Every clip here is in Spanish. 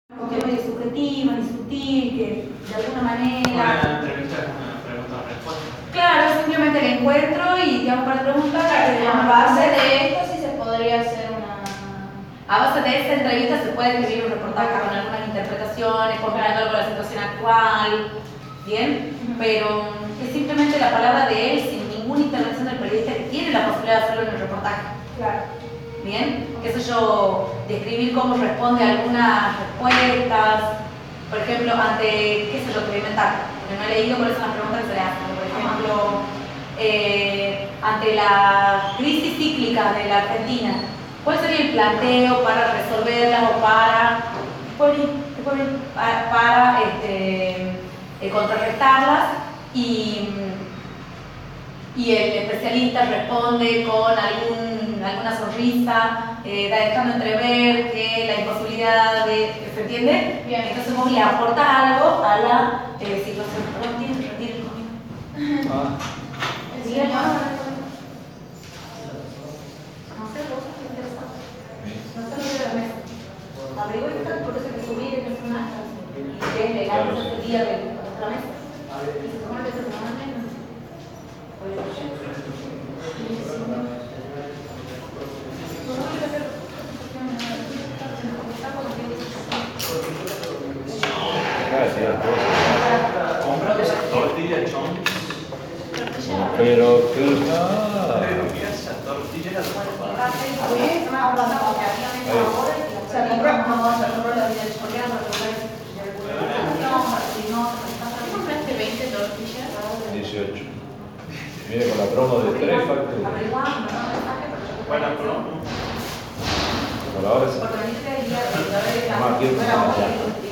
cuestión medio subjetiva, ni sutil, que de alguna manera... Una entrevista es una pregunta-respuesta. Claro, simplemente el encuentro y te hago un par de preguntas. A base de esto sí se podría hacer una... A base de esta entrevista se puede escribir un reportaje con algunas interpretaciones, comparando con la situación actual, ¿bien? Pero es simplemente la palabra de él sin ninguna intervención del periodista que tiene la posibilidad de hacerlo en el reportaje. Claro. ¿Bien? Qué sé yo, describir cómo responde a algunas respuestas, por ejemplo, ante, qué sé yo, te voy a inventar, porque no he leído cuáles son las preguntas que se le hacen, por ejemplo, ante la crisis cíclica de la Argentina, ¿cuál sería el planteo para resolverla o para contrarrestarlas? Y el especialista responde con alguna sonrisa, dejando entrever que la imposibilidad de... ¿Se entiende? Bien. Entonces vos le aportas algo a la situación. Perdón, tienes que retirar conmigo. El señor. No sé, vos qué interesante. No sé lo que de la mesa. Abrigo y tal, por eso que subí de personaje. Y es legal, no es el día de otra mesa. Y se supone que se toma menos. Compra tortilla chon. Pero que Pero mira esa tortilla era buena. O sea, compramos la vida de ¿Compraste 20 tortillas? 18. Mire, con la promo de 3 facturas. Buena promo. Por la hora sí. Mamá, quiero comer allá.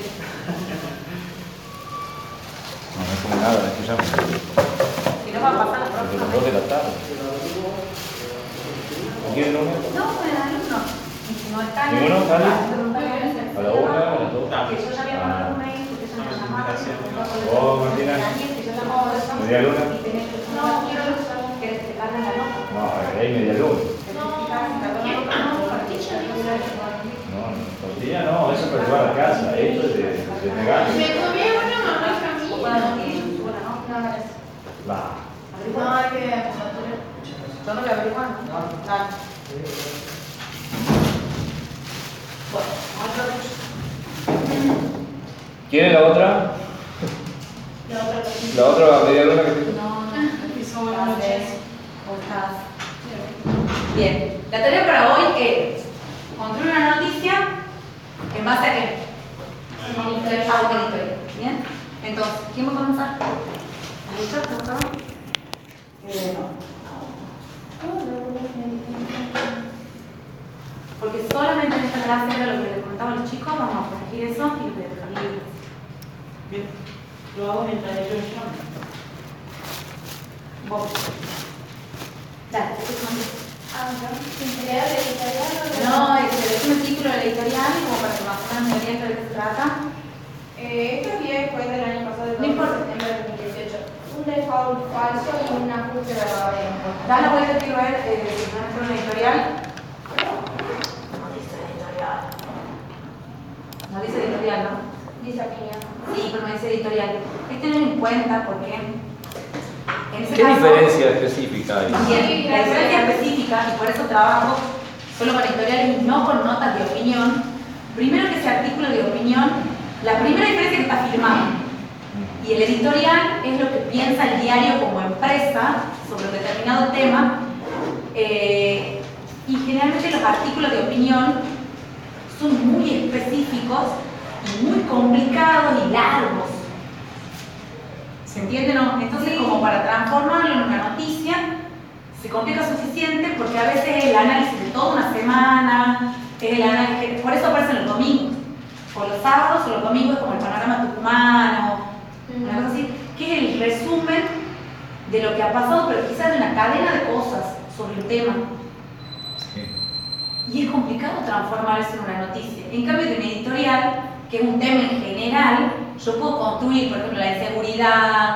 No, no come nada, es que ya me... Si no va a pasar la Desde próxima. las 2 de la tarde. ¿No quieren uno? No, bueno, no. Y si no está en ¿Ninguno sale? a ¿A la 1, a las 2? Que yo ya había mandado un mail, porque yo me llamaba. Oh, Martina. ¿Media luna? No, quiero ¿querés que te cargue la nota? No, hay media luna. No, tortilla no, eso es para llevar a casa. Esto es de negar. Me comí una mamá y familia. Va. No, hay que... Yo no voy a averiguar, ¿no? Dale. Bueno, ¿Quién es la otra? La otra media luna que tiene. Bien, la tarea para hoy es construir una noticia en base a qué? A un editorial. Bien, entonces, ¿quién va a comenzar? ¿Listo? ¿Por favor? Porque solamente en esta clase era lo que les comentaba a los chicos, vamos a corregir eso y lo dejar libres. Bien, lo hago mientras ellos llaman. Vos. Dale, ¿qué te mandé? No, es un título del editorial como para que más o menos me oriente de qué se trata. Esto es después del año pasado, del 2 No de importa. septiembre de 2018. Un default falso y un ajuste verdadero. Da la vuelta que ver nuestro editorial. No dice editorial. No dice editorial, ¿no? Dice opinión. Sí, pero no dice editorial. Hay que tener en cuenta porque en ese ¿Qué caso, diferencia específica hay? Bien, la diferencia específica, y por eso trabajo solo con editoriales y no con notas de opinión. Primero que ese artículo de opinión, la primera diferencia es que está firmado. Y el editorial es lo que piensa el diario como empresa sobre un determinado tema. Y generalmente los artículos de opinión son muy específicos y muy complicados y largos. ¿Se entiende? ¿No? Entonces, como para transformarlo en una noticia, se complica suficiente porque a veces es el análisis de toda una semana, es el análisis, por eso aparecen los domingos, o los sábados o los domingos como el panorama tucumano, una cosa así, que es el resumen de lo que ha pasado, pero quizás de una cadena de cosas sobre el tema. Y es complicado transformar eso en una noticia. En cambio, de un editorial, que es un tema en general, yo puedo construir, por ejemplo, la inseguridad,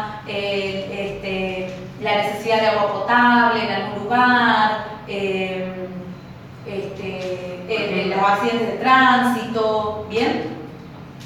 la necesidad de agua potable en algún lugar, los accidentes de tránsito, ¿bien?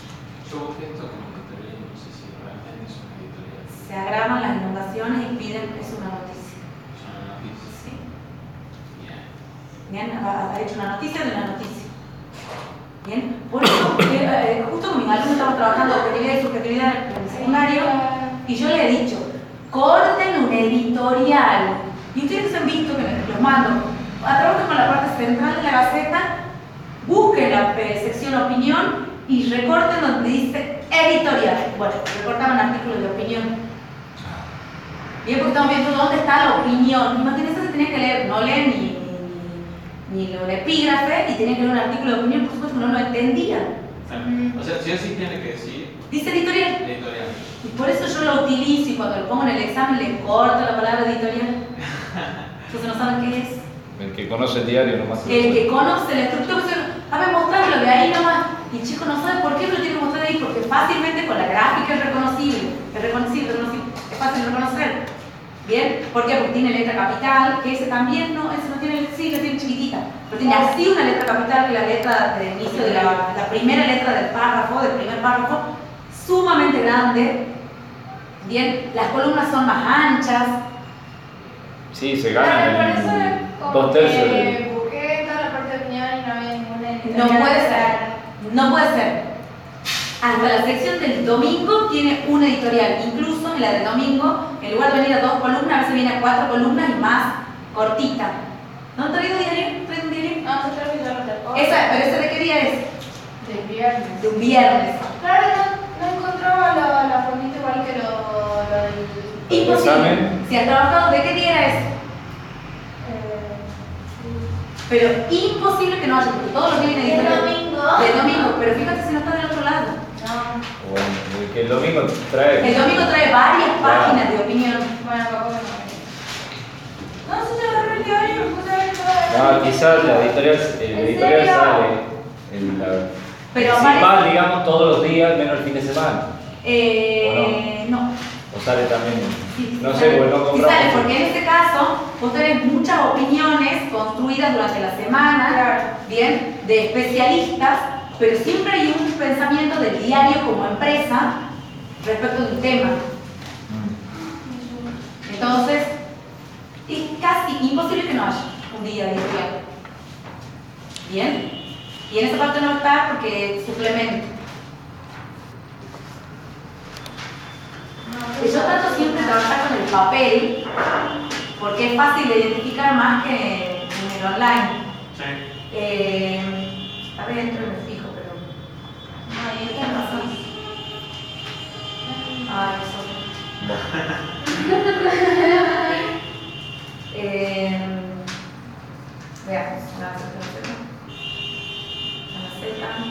Yo que esto como editorial, no sé si realmente es una editorial. Se agravan las inundaciones y piden, es una noticia. Es una noticia. Sí. Bien. Bien, ha hecho una noticia de una noticia. Bien, por eso, justo con mis alumnos estamos trabajando objetividad y subjetividad en el secundario, y yo le he dicho, corten un editorial. Y ustedes han visto que los mando, trabajen con la parte central de la Gaceta, busquen la sección opinión y recorten donde dice editorial. Bueno, recortaban artículos de opinión. Bien, porque estamos viendo dónde está la opinión. Imagínense, se tenía que leer, no leen ni lo epígrafe y tenían que leer un artículo de opinión, por supuesto no lo entendían. O sea, sí o sí tiene que decir Dice editorial. editorial. Y por eso yo lo utilizo y cuando lo pongo en el examen le corto la palabra editorial. Entonces no saben qué es. El que conoce el diario nomás. El que conoce la estructura, a ver, mostrarlo de ahí nomás. Y el chico no sabe por qué me lo tiene que mostrar de ahí, porque fácilmente con la gráfica es reconocible. Es reconocible, es fácil de reconocer. ¿Bien? ¿Por qué? Porque tiene letra capital, que ese también no, ese no tiene, sí, lo tiene chiquitita. Pero tiene así una letra capital, que es la letra de inicio de la primera letra del párrafo, del primer párrafo, sumamente grande. Bien, las columnas son más anchas. Sí, se Por ganan eso en como 2/3 que busqué toda la parte de opinión y no había ninguna editorial. No puede ser, no puede ser. Hasta la sección del domingo tiene una editorial, incluso en la del domingo, en lugar de venir a 2 columnas, a veces viene a 4 columnas y más cortita. ¿No han traído diario? ¿Traído un diario? No, se trae ya lo ¿Pero ese de qué día es? de viernes. De un viernes. Claro, no encontraba la formita igual que lo del... Imposible. examen? Si has trabajado, ¿de qué día es? Pero imposible que no haya, porque todos los días viene ¿El editorial. domingo? Del domingo, pero fíjate si no está del otro lado. No. Bueno, que el domingo trae. El domingo trae varias páginas de opinión. Bueno, papá no. No, se te agarró el diario, me puse a ver No, quizás la editorial, el ¿En editorial serio? sale en la Pero principal, aparece- digamos, todos los días, menos el fin de semana. No. O sale también. Sí, No sí sé, sale. pues no Sí compramos. sale, porque en este caso vos tenés muchas opiniones construidas durante la semana, Claro. bien, de especialistas, pero siempre hay un pensamiento del diario como empresa respecto de un tema. Entonces, es casi imposible que no haya un día de editorial. Bien, y en esa parte no está porque suplemento. Yo trato siempre de trabajar con el papel porque es fácil de identificar más que en el online. Sí. A ver, entro y me fijo, pero. Ay, ¿qué pasa? Ay, veamos, la Z.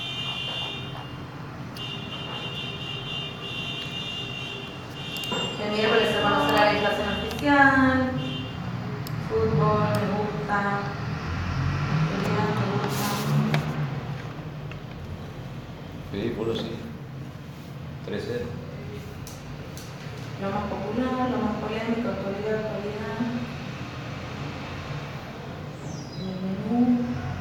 El miércoles se conocerá la legislación oficial. Fútbol, me gusta. Actualidad, me gusta. Sí, puro sí. 3-0. Lo más popular, lo más polémico, actualidad, actualidad. El menú.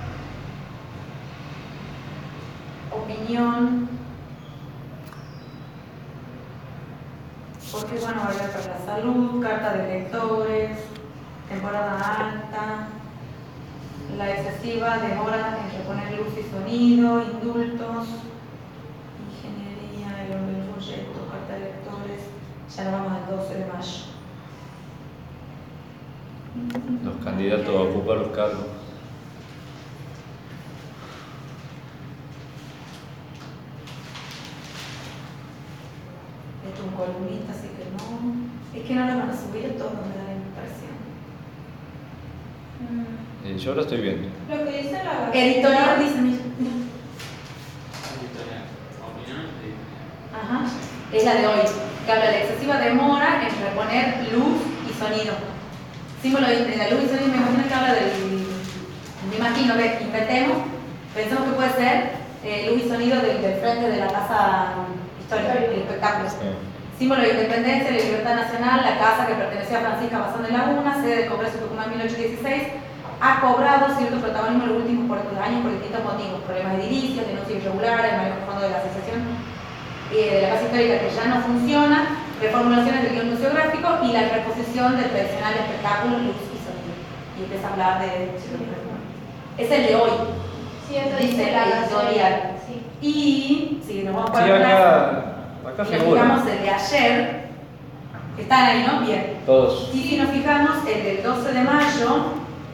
Opinión. Porque bueno, hablar para la salud, carta de lectores, temporada alta, la excesiva demora en reponer luz y sonido, indultos, ingeniería, el orden del proyecto, carta de lectores, ya nos vamos al 12 de mayo. Los candidatos a ocupar los cargos. Esto es un columnista, así que no. Es que no lo van a subir todos, me da la impresión. Yo lo estoy viendo. Lo que dice la... Editorial dice, mira. Editorial. Opinión editorial. Ajá. Es la de hoy, que habla de la excesiva demora en reponer luz y sonido. Símbolo de la luz y sonido, me imagino que habla del. Me imagino que inventemos, pensemos que puede ser luz y sonido del frente de la casa histórica, el espectáculo. Símbolo de independencia y de libertad nacional, la casa que pertenecía a Francisca Bazán de Laguna, sede del Congreso de Tucumán 1816, ha cobrado cierto protagonismo en los últimos años por distintos motivos: problemas edilicios, denuncias irregulares, manejo fondo de la asociación beca que ya no funciona, reformulaciones del guión museográfico y la reposición del tradicional espectáculo, luz y sonido. Y empieza a hablar de... Es el de hoy. Sí, eso Dice la editorial. Sí. Y si nos vamos Sí, para atrás, acá y nos figura. fijamos el de ayer, están ahí, ¿no? Bien. Todos. Y si nos fijamos, el del 12 de mayo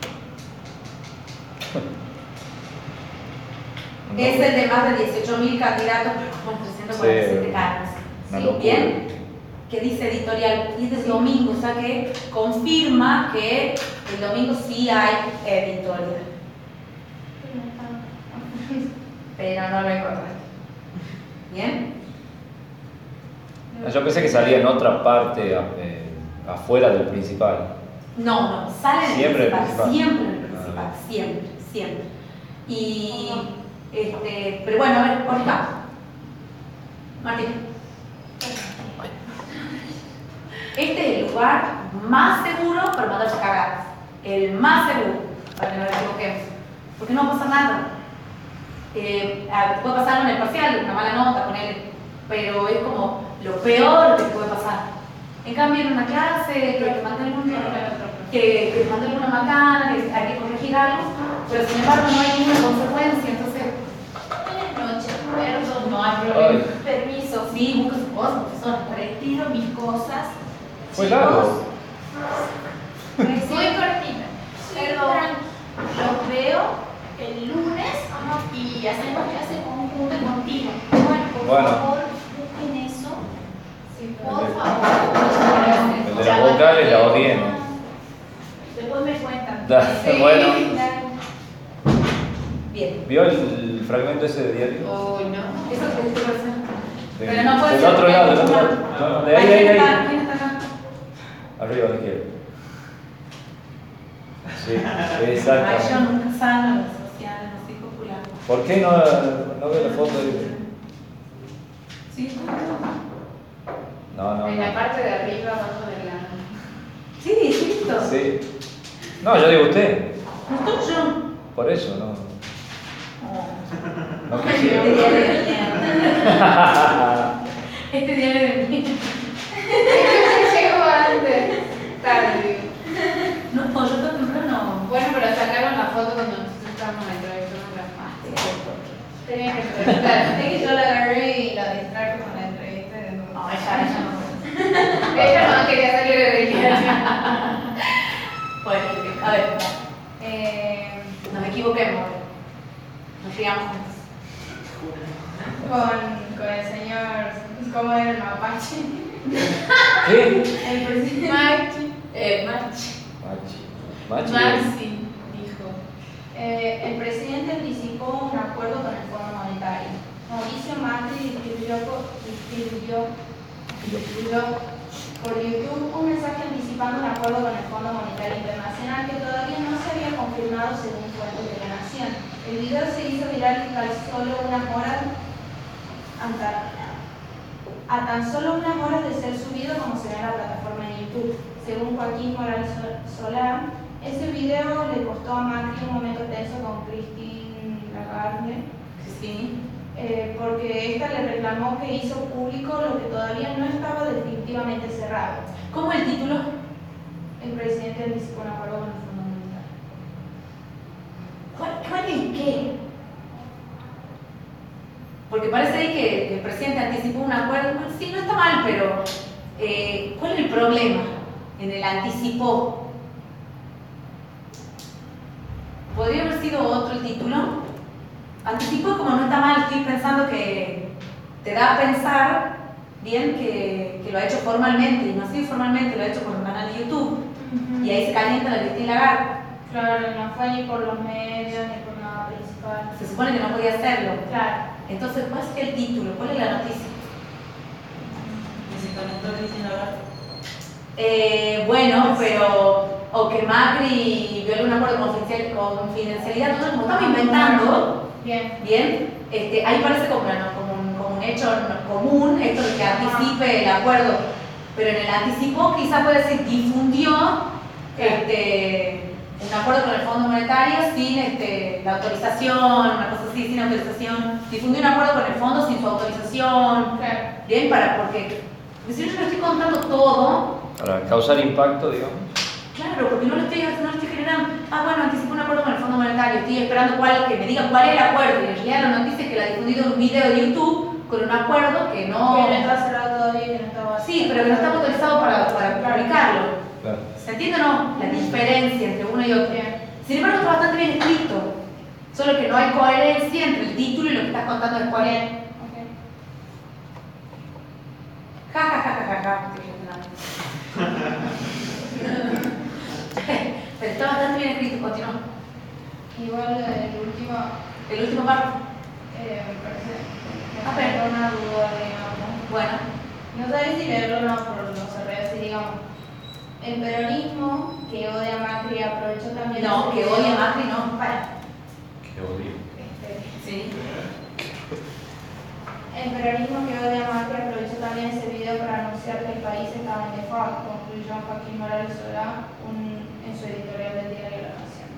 es el de más de 18.000 candidatos, pero con 347 cargos. Una ¿Sí? locura. Bien. Que dice editorial, y es del domingo, o sea que confirma que el domingo sí hay editorial. Pero no lo encontré. ¿Bien? Yo pensé que salía en otra parte, afuera del principal. No, sale en Siempre el el principal, principal. siempre en el principal, siempre. Y, pero bueno, a ver, por acá. Martín. Este es el lugar más seguro para mandarse a cagar. El más seguro, para que no nos equivoquemos. Porque no va a pasar nada. Puede pasar en el parcial, una mala nota con él, pero es como lo peor que puede pasar. En cambio, en una clase, que mande alguna macana, que hay que corregir algo, pero sin embargo no hay ninguna consecuencia, entonces Buenas noches, perdón. no hay problema. Ay. Permiso. Sí, busca sus cosas, profesor. Retiro mis cosas. Fue largo. Muy cortita. Perdón. Los veo el lunes y hacemos clase conjunta y continua. Bueno, por favor, busquen eso. Sí, por favor. El de las vocales la odié, ¿no? Después me cuentan. Bueno. Bien. ¿Vio el fragmento ese de diario? Oh, no. Eso es tu persona. De- Pero no puede del ser. otro lado, del otro lado. No, de ahí. ¿Quién está acá? Arriba a la izquierda. Sí, Ay, yo exactamente. nunca salgo en las sociales, no soy popular. ¿Por qué no veo la foto de.? Sí, No. En la parte de arriba, abajo de la. sí, listo. Sí. No, yo digo usted. No estoy yo. Por eso, no. Oh. No Este quisiera. diario de mierda. Este diario de mierda. Llegó antes. Tarde. No, yo estoy temprano. Bueno, pero sacaron la foto cuando nosotros estábamos entrevistando las más. Tenía que preguntar. Es que yo la agarré y la distraje con la entrevista. No, ella no. Ella no quería salir de viaje. Bueno, a ver, nos equivoquemos. Nos criamos juntos. Con el señor. ¿Cómo era el mapache? ¿Qué? El presidente. Machi. Machi. Maxi dijo. El presidente anticipó un acuerdo con el Fondo Monetario. Mauricio Macri distribuyó por YouTube un mensaje anticipando un acuerdo con el Fondo Monetario Internacional que todavía no se había confirmado según fuentes de la Nación. El video se hizo viral a solo unas horas a tan solo unas horas de ser subido como se ve en la plataforma de YouTube. Según Joaquín Morales Solá, ese video le costó a Macri un momento tenso con Christine Lagarde, Sí. porque esta le reclamó que hizo público lo que todavía no estaba definitivamente cerrado. ¿Cómo el título? El presidente anticipó un acuerdo con el Fondo Monetario. ¿Cuál es qué? Porque parece ahí que el presidente anticipó un acuerdo. Bueno, sí, no está mal, pero ¿cuál es el problema en el anticipó? ¿Podría haber sido otro el título? Anticipó como no está mal, estoy pensando que te da a pensar bien que lo ha hecho formalmente, y no así formalmente, lo ha hecho por un canal de YouTube, y ahí se calienta la Christine Lagarde. Claro, no fue ni por los medios ni por nada principal. Se supone que no podía hacerlo. Claro. Entonces, ¿cuál es el título? ¿Cuál es la noticia? Bueno, pero o que Macri violó un acuerdo de confidencialidad, nosotros como estamos inventando, Bien. bien, ahí parece como un hecho común, esto de que anticipe el acuerdo, pero en el anticipó quizás puede decir difundió un acuerdo con el Fondo Monetario sin la autorización, una cosa así, sin autorización, difundió un acuerdo con el fondo sin su autorización, Claro. Bien, porque si yo no estoy contando todo, Para causar impacto, digamos. claro, porque no lo estoy generando. Bueno, anticipo un acuerdo con el Fondo Monetario, estoy esperando que me diga cuál es el acuerdo. Y en realidad la noticia es que la ha difundido en un video de YouTube con un acuerdo que no. Que no estaba cerrado todavía, que no estaba. Sí, pero que no está autorizado para publicarlo. Claro. ¿Se entiende o no? La diferencia entre uno y otro. Bien. Sin embargo, está bastante bien escrito. Solo que no hay coherencia entre el título y lo que estás contando después. Bien. Ok. Ja, ja, ja, ja, ja, ja. Pero está bastante bien escrito, continúa. Igual El último párrafo. me parece. A Me ver. genera una duda, digamos. Bueno, No sabes si leerlo o no, pero lo cerré así, digamos. El peronismo que odia a Macri aprovechó también. no, ese que video odia a Macri, no. Para. Qué odio. Sí. El peronismo que odia a Macri aprovechó también ese video para anunciar que el país estaba en default, concluyó Joaquín Morales Solá en su editorial del diario La Nación.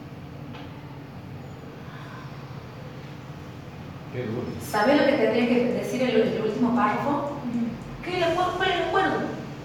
Qué duro. ¿Sabes lo que tendría que decir el último párrafo? ¿Cuál es el acuerdo?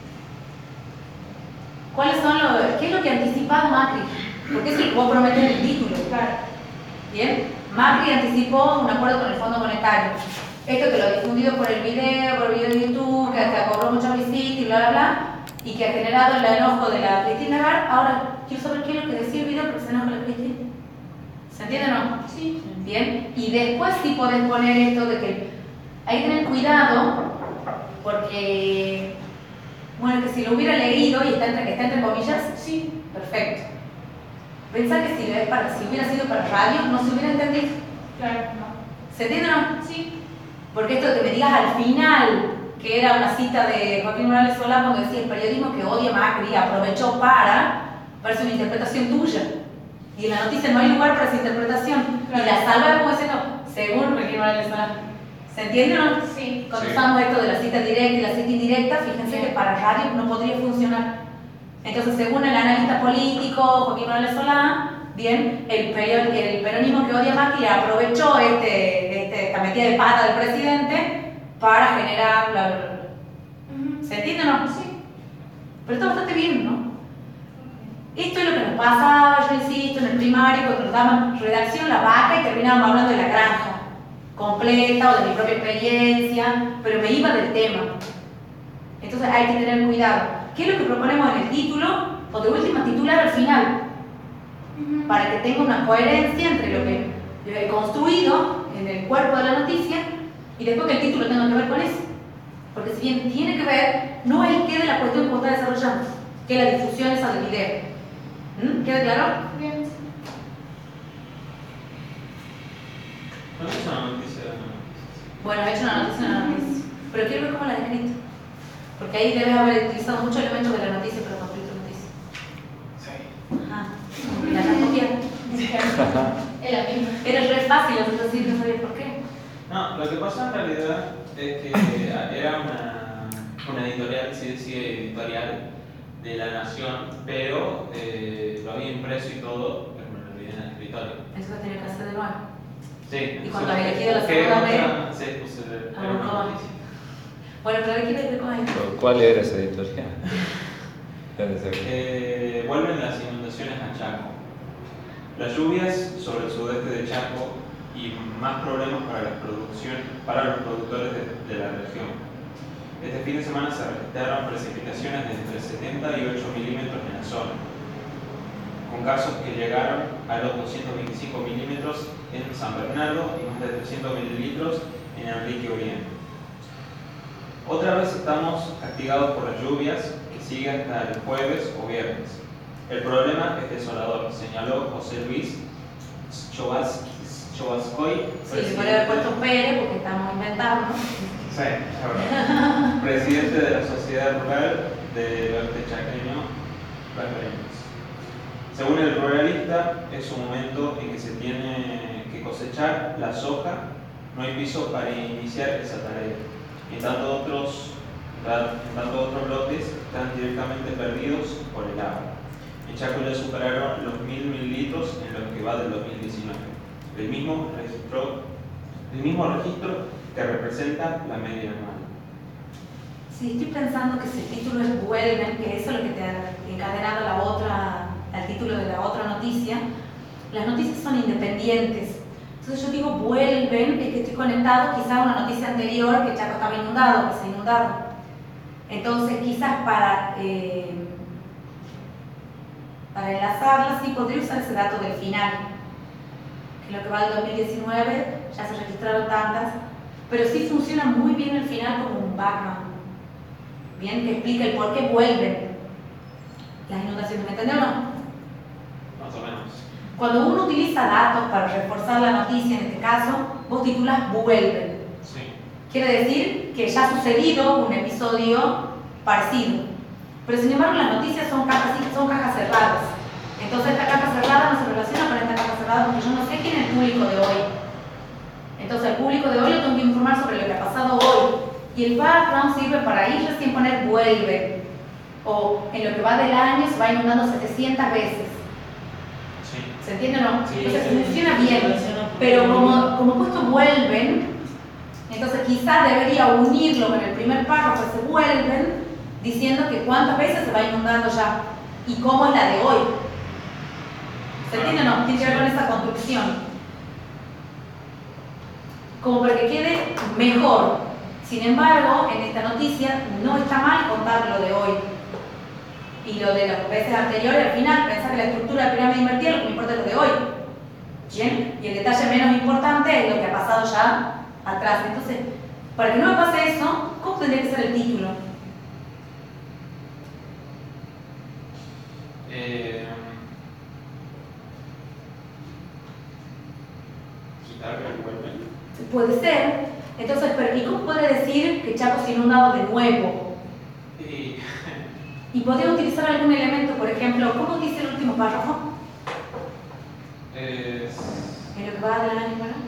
¿Qué es lo que ha anticipado Macri? Porque es lo que vos prometés en el título. Claro. Bien, Macri anticipó un acuerdo con el Fondo Monetario. Esto que lo ha difundido por el video de YouTube, que cobró mucha visita y bla bla bla, y que ha generado el enojo de la Cristina Lagarde. Ahora quiero saber qué es lo que decía el video porque se enoja la Cristina. ¿Se entiende o no? Sí. Bien, y después sí podés poner esto de que hay que tener cuidado porque, bueno, que si lo hubiera leído y que está entre comillas, sí, perfecto. Pensá que si hubiera sido para radio no se hubiera entendido. Claro, no. ¿Se entiende o no? Sí. Porque esto que me digas al final, que era una cita de Joaquín Morales Solá cuando decía el periodismo que odia a Macri aprovechó parece una interpretación tuya. Y en la noticia no hay lugar para esa interpretación. Claro. Y la salva como diciendo, según Joaquín Morales Solá. ¿Se entiende o no? Sí. Cuando Sí. usamos esto de la cita directa y la cita indirecta, fíjense Bien. que para radio no podría funcionar. Entonces, según el analista político Joaquín Morales Solá, bien, el peronismo que odia a Macri aprovechó esta metida de pata del presidente para generar bla, bla, bla. ¿Se entiende o no? Sí. Pero está bastante bien, ¿no? Esto es lo que nos pasaba, yo insisto, en el primario, cuando nos daban redacción la vaca y terminábamos hablando de la granja completa o de mi propia experiencia, pero me iba del tema. Entonces hay que tener cuidado. ¿Qué es lo que proponemos en el título? O de última titular al final, para que tenga una coherencia entre lo que he construido en el cuerpo de la noticia y después que el título tenga que ver con eso. Porque si bien tiene que ver, no es el qué de la cuestión que vos estás desarrollando, que es la difusión esa del video. ¿Queda claro? Bien. ¿Cuál es una noticia? Bueno, he hecho una noticia, pero quiero ver cómo la he escrito. Porque ahí debes haber utilizado muchos elementos de la noticia para construir tu noticia. Sí. Ajá. La has copiado. Es la misma. Era re fácil, así no sabía por qué. No, lo que pasa en realidad es que era una editorial, sí, editorial de La Nación, pero lo había impreso y todo, pero me lo olvidé en el escritorio. Eso que tenía que hacer de nuevo. Sí. ¿Y cuando había elegido la busqué segunda vez? otra, sí, puse era una Ah, noticia. Bueno, pero ¿qué quieres ver con esto? ¿Cuál era esa editorial? Debe ser. Vuelven las inundaciones a Chaco. Las lluvias sobre el sudeste de Chaco y más problemas para los productores de la región. Este fin de semana se registraron precipitaciones de entre 70 y 8 milímetros en la zona, con casos que llegaron a los 225 milímetros en San Bernardo y más de 300 mililitros en Enrique Oriente. Otra vez estamos castigados por las lluvias que siguen hasta el jueves o viernes. El problema es desolador, señaló José Luis Chovascoy, Sí, se puede haber puesto Pérez porque estamos inventando. Sí, la verdad. Presidente de la Sociedad Rural del Oeste Chaqueño, Las Breñas. Según el ruralista, es un momento en que se tiene que cosechar la soja, no hay piso para iniciar esa tarea. En tanto otros lotes están directamente perdidos por el agua. En Chaco ya superaron los 1000 mililitros en lo que va del 2019. El mismo registro que representa la media anual. Sí, estoy pensando que si el título es vuelven, que eso es lo que te ha encadenado al título de la otra noticia, las noticias son independientes. Entonces yo digo vuelven, es que estoy conectado quizás a una noticia anterior que Chaco estaba inundado, que se inundaron. Entonces quizás para enlazarla sí podría usar ese dato del final, que lo que va del 2019 ya se registraron tantas, pero sí funciona muy bien el final como un background, bien, que explica el por qué vuelven las inundaciones, ¿me entendió o no? Más o menos. Cuando uno utiliza datos para reforzar la noticia, en este caso, vos titulas vuelven. Sí. Quiere decir que ya ha sucedido un episodio parecido. Pero sin embargo las noticias son cajas cerradas. Entonces esta caja cerrada no se relaciona con esta caja cerrada porque yo no sé quién es el público de hoy. Entonces el público de hoy lo tengo que informar sobre lo que ha pasado hoy. Y el background sirve para ir recién poner vuelve. O en lo que va del año se va inundando 700 veces. Sí. ¿Se entiende o no? Sí, Entonces sí, funciona sí, bien. funciona Pero bien. como puesto vuelven, entonces quizás debería unirlo con el primer párrafo, se vuelven, diciendo que cuántas veces se va inundando ya y cómo es la de hoy. ¿Se entiende o no? Tiene que ver con esa construcción. Como para que quede mejor. Sin embargo, en esta noticia no está mal contar lo de hoy. Y lo de las veces anteriores, al final, pensar que la estructura de pirámide invertida lo que me importa es lo de hoy. ¿Bien? Y el detalle menos importante es lo que ha pasado ya atrás. Entonces, para que no me pase eso, ¿cómo tendría que ser el título? Quitar el vuelven. Puede ser. Entonces, ¿y cómo puede decir que Chaco se ha inundado de nuevo? Y podría utilizar algún elemento, por ejemplo, ¿cómo dice el último párrafo? En lo que va del año, ¿no?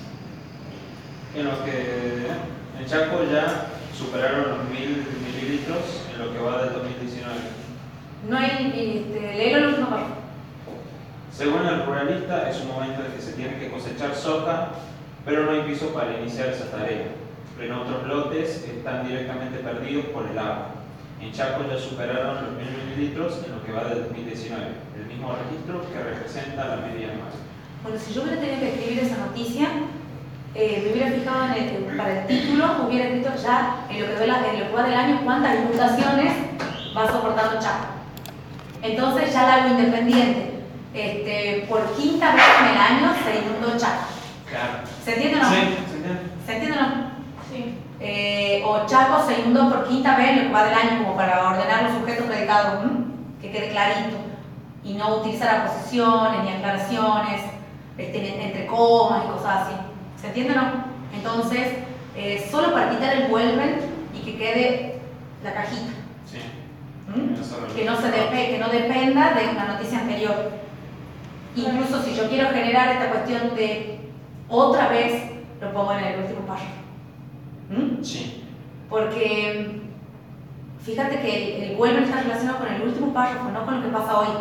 En lo que en Chaco ya superaron los 1000 mililitros en lo que va del 2019. No hay, léelo el último párrafo. Según el ruralista, es un momento en que se tiene que cosechar soja, pero no hay piso para iniciar esa tarea. En otros lotes están directamente perdidos por el agua. En Chaco ya superaron los 1000 mililitros en lo que va del 2019, el mismo registro que representa la media anual. Bueno, si yo hubiera tenido que escribir esa noticia, me hubiera fijado para el título, hubiera escrito ya en lo que va del año cuántas inundaciones va soportando Chaco. Entonces ya la hago independiente. Por quinta vez en el año se inundó Chaco. Claro. ¿Se entiende o no? Sí, se entiende. ¿Se entiende o no? Sí. O Chaco se inundó por quinta vez en lo que va del año, como para ordenar los sujetos predicados, que quede clarito. Y no utilizar aposiciones ni aclaraciones, entre comas y cosas así. ¿Se entiende o no? Entonces, solo para quitar el vuelven y que quede la cajita. Sí. Que no dependa de una noticia anterior. Incluso si yo quiero generar esta cuestión de otra vez, lo pongo en el último párrafo. Sí. Porque fíjate que el vuelven está relacionado con el último párrafo, no con lo que pasa hoy.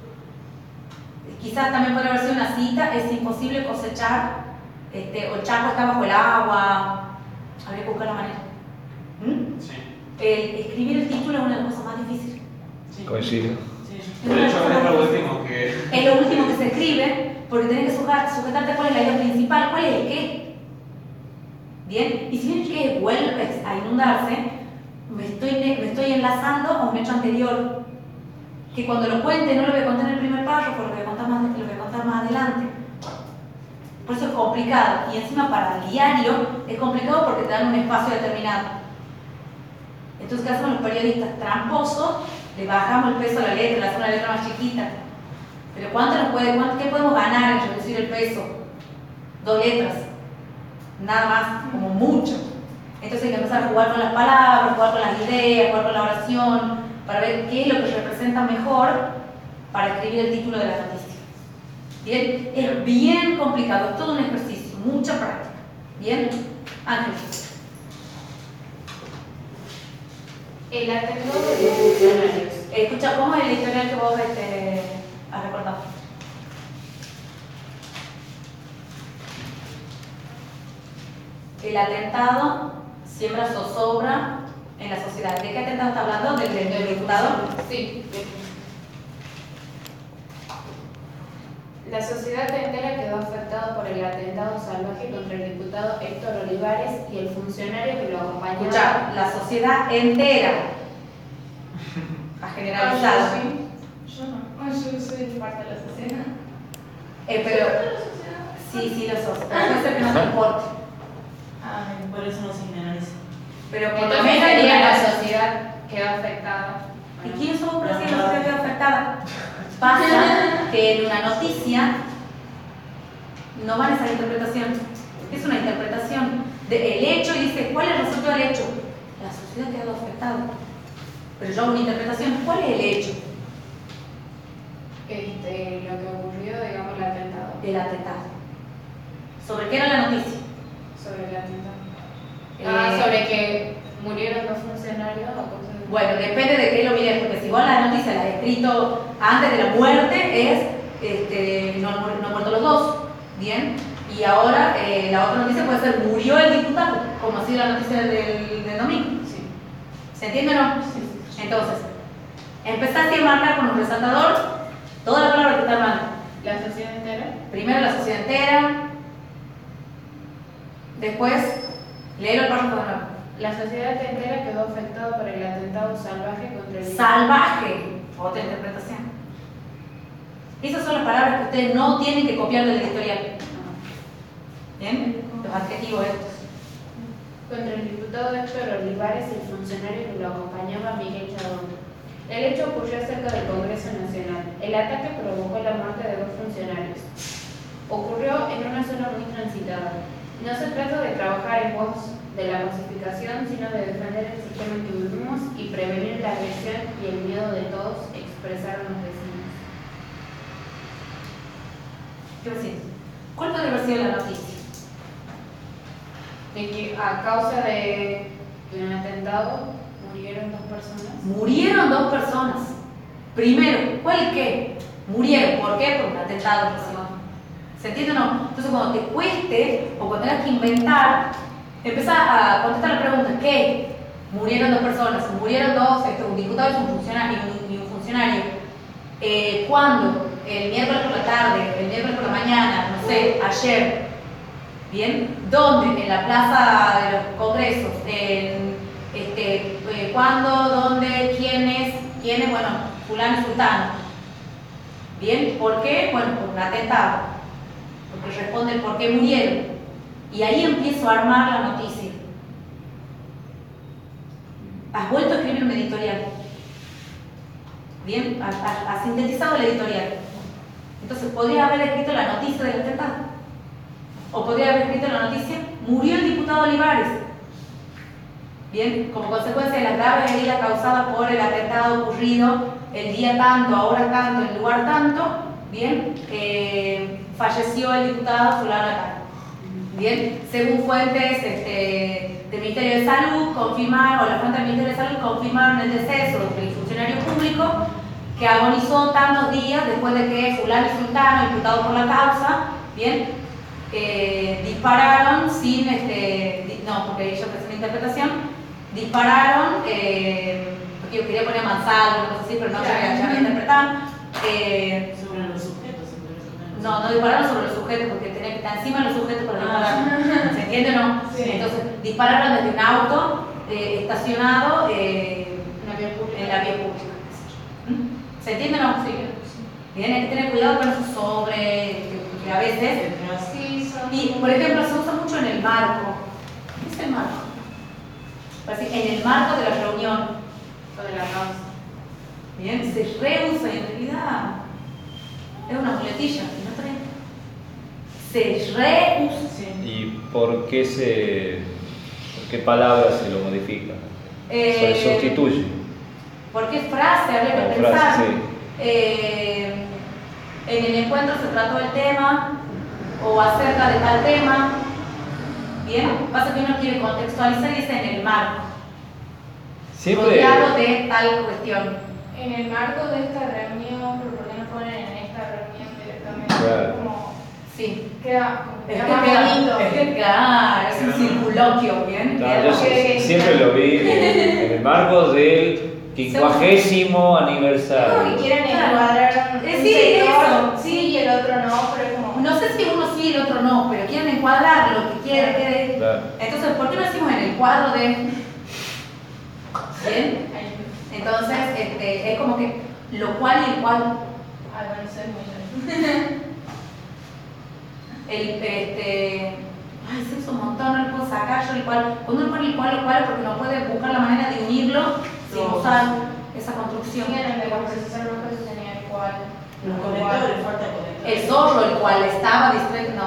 Quizás también podría haber sido una cita, es imposible cosechar, o Chaco está bajo el agua, habría que buscar la manera. Sí. Escribir el título es una de las cosas más difíciles. Sí. Coincido. Sí. De hecho, es lo último que. Es lo último que se escribe, porque tenés que sujetarte cuál es la idea principal, cuál es el qué. Bien, y si bien el qué vuelve a inundarse, me estoy enlazando a un hecho anterior, que cuando lo cuente no lo voy a contar en el primer párrafo, lo voy a contar más adelante. Por eso es complicado, y encima para el diario es complicado porque te dan un espacio determinado. Entonces, ¿qué hacemos los periodistas tramposos? Le bajamos el peso a la letra, le hacemos la letra más chiquita. Pero ¿qué podemos ganar en reducir el peso? 2 letras. Nada más, como mucho. Entonces hay que empezar a jugar con las palabras, jugar con las ideas, jugar con la oración, para ver qué es lo que representa mejor para escribir el título de la noticia. Bien, es bien complicado, es todo un ejercicio, mucha práctica. Bien, Ángel. El artículo de los diccionarios. Escucha, ¿cómo es el editorial que vos has recordado? El atentado siembra zozobra en la sociedad. ¿De qué atentado está hablando? ¿Del diputado? Sí. La sociedad entera quedó afectada por el atentado salvaje contra el diputado Héctor Olivares y el funcionario que lo acompañaba. Escucha, la sociedad entera. A generalizado. Yo no. Yo soy parte de la sociedad. Pero sí lo sos. Pero puede ser que no te importe. Ay, por eso no se generaliza. Pero por lo Entonces menos sería la sociedad quedó afectada. ¿Y quién somos para decir la sociedad quedó afectada? Pasa que en una noticia no van a esa interpretación. Es una interpretación del hecho y dice, ¿cuál es el resultado del hecho? La sociedad quedó afectada. Pero yo hago una interpretación, ¿cuál es el hecho? Lo que ocurrió, digamos, el atentado. El atentado. ¿Sobre qué era la noticia? Sobre el atentado. Sobre que murieron dos funcionarios o cosas así. Bueno, depende de qué lo mires, porque si vos la noticia la has escrito antes de la muerte, no han muerto los dos, ¿bien? Y ahora la otra noticia puede ser murió el diputado, como ha sido la noticia del domingo. Sí. ¿Se entiende o no? Sí. Entonces, empezaste a marcar con un resaltador toda la palabra que está armando. La sociedad entera. Primero la sociedad entera, después léelo el párrafo de nuevo. La sociedad entera quedó afectada por el atentado salvaje contra el Salvaje, otra interpretación. Esas son las palabras que ustedes no tienen que copiar del editorial. ¿Bien? Los adjetivos estos. contra el diputado Héctor Olivares y el funcionario que lo acompañaba, Miguel Chadón. El hecho ocurrió cerca del Congreso Nacional. El ataque provocó la muerte de dos funcionarios. Ocurrió en una zona muy transitada. No se trata de trabajar en pos de la pacificación, sino de defender el sistema en que vivimos y prevenir la agresión y el miedo de todos, expresaron los vecinos. ¿Qué decís? ¿Cuál puede haber sido la noticia? De que a causa de un atentado murieron dos personas. Murieron dos personas. Primero, ¿cuál qué? Murieron. ¿Por qué? Por un atentado. ¿Se entiende o no? Entonces, cuando te cueste o cuando tengas que inventar, empezás a contestar la pregunta: ¿qué? Murieron dos personas. Murieron dos, un diputado y un funcionario. ¿Cuándo? El miércoles por la tarde, el miércoles por la mañana, no sé, ayer. ¿Bien? ¿Dónde? En la plaza de los congresos. ¿Cuándo? ¿Dónde? ¿Quiénes? Bueno, fulano y sultano. ¿Bien? ¿Por qué? Bueno, por un atentado. Porque responden por qué murieron. Y ahí empiezo a armar la noticia. Has vuelto a escribir un editorial. ¿Bien? Has sintetizado el editorial. Entonces, podría haber escrito la noticia del atentado. O podría haber escrito la noticia: murió el diputado Olivares. Bien, como consecuencia de las graves heridas causadas por el atentado ocurrido el día tanto, ahora tanto, en lugar tanto, bien, falleció el diputado fulano de tal. Bien, según fuentes del Ministerio de Salud confirmaron, o la fuente del Ministerio de Salud confirmaron el deceso del funcionario público que agonizó tantos días después de que fulano y sultano, imputado por la causa, bien, dispararon sin, no, porque ellos hacen una interpretación, dispararon, porque yo quería poner Mansalvo, no sé si, pero no, ya me interpretaban. Sobre los sujetos. No dispararon sobre los sujetos, porque tenía que estar encima de los sujetos para disparar. ¿Se entiende o no? Sí. Entonces, dispararon desde un auto estacionado en la vía pública. ¿Se entiende o no? Sí. Bien, hay que tener cuidado con eso sobre, que a veces... Sí, son... Y, por ejemplo, se usa mucho en el marco. ¿Qué es el marco? En el marco de la reunión. o de la causa. Bien, se reusa y en realidad es una muletilla, ¿no está bien? Se reusa. Sí. ¿Y por qué palabra se lo modifica? Se sustituye. ¿Por qué frase? Habría que Como pensar. frase, sí. En el encuentro se trató el tema o acerca de tal tema. Bien, pasa que uno quiere contextualizar y dice en el marco. Siempre. Rodeado de tal cuestión. En el marco de esta reunión, pero ¿por qué no ponen en esta reunión directamente? Claro. Como Sí. queda Es más bonito. claro, es un circuloquio, ¿bien? No, yo siempre lo vi en marco del 50º aniversario. Como que quieren encuadrar un Sí, sector, eso, sí, y el otro no, pero es como... No sé si uno sí y el otro no, pero quieren encuadrar lo que quieren. Claro. Entonces, ¿por qué no decimos en el cuadro de...? ¿Bien? Entonces, es como que lo cual y el cual. Ay, bueno, eso es muy Ay, se usa un montón, no lo puedo sacar yo el cual. Cuando uno pone el cual, lo cual, porque no puede buscar la manera de unirlo sin usar esa construcción. Sí, en el de conversación no se tenía el cual. Los conectores, falta conectar. El zorro, el cual estaba distraído. No.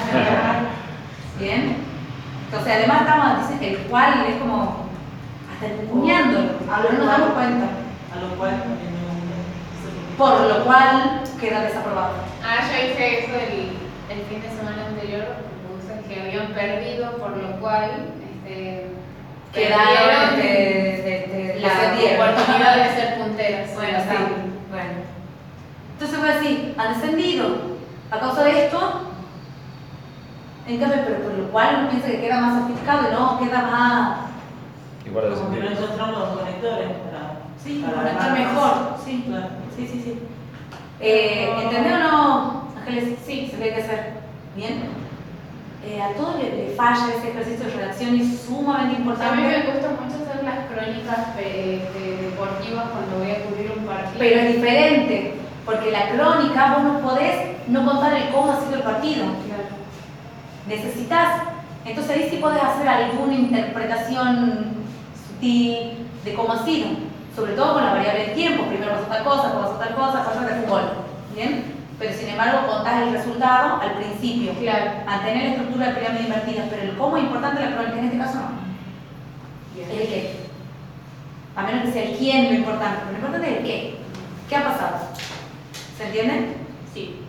Bien. Entonces, además, dicen el cual es como hasta empuñándolo. No nos damos cuenta. A lo cual también me gusta. Por lo cual queda desaprobado. Yo hice eso el fin de semana anterior, puse que habían perdido, por lo cual Quedaron la oportunidad de ser punteras. Bueno, sí. Bueno. Entonces voy a decir, han descendido a causa de esto. En cambio, pero por lo cual uno piensa que queda más sofisticado y no, queda más. Igual de Como que no sentido. encontramos los conectores Sí, para conectar armar. mejor. Sí, Claro. sí. ¿Entendés o no, Ángeles? Sí, se tiene que hacer. Bien. A todos le falla ese ejercicio de redacción y es sumamente A mí importante. me gusta mucho hacer las crónicas deportivas cuando voy a cubrir un partido. Pero es diferente, porque la crónica vos no podés no contar el cómo ha sido el partido. Claro. Necesitas. Entonces ahí sí podés hacer alguna interpretación sutil de cómo ha sido. Sobre todo con la variable del tiempo. Primero pasó tal cosa, después pasó tal cosa, pasó de fútbol. ¿Bien? Pero sin embargo contás el resultado al principio. Claro. Mantener la estructura de pirámide invertida. Pero el cómo es importante la crónica, en este caso no. El qué. A menos que sea el quién lo importante. Pero lo importante es el qué. ¿Qué ha pasado? ¿Se entiende? Sí.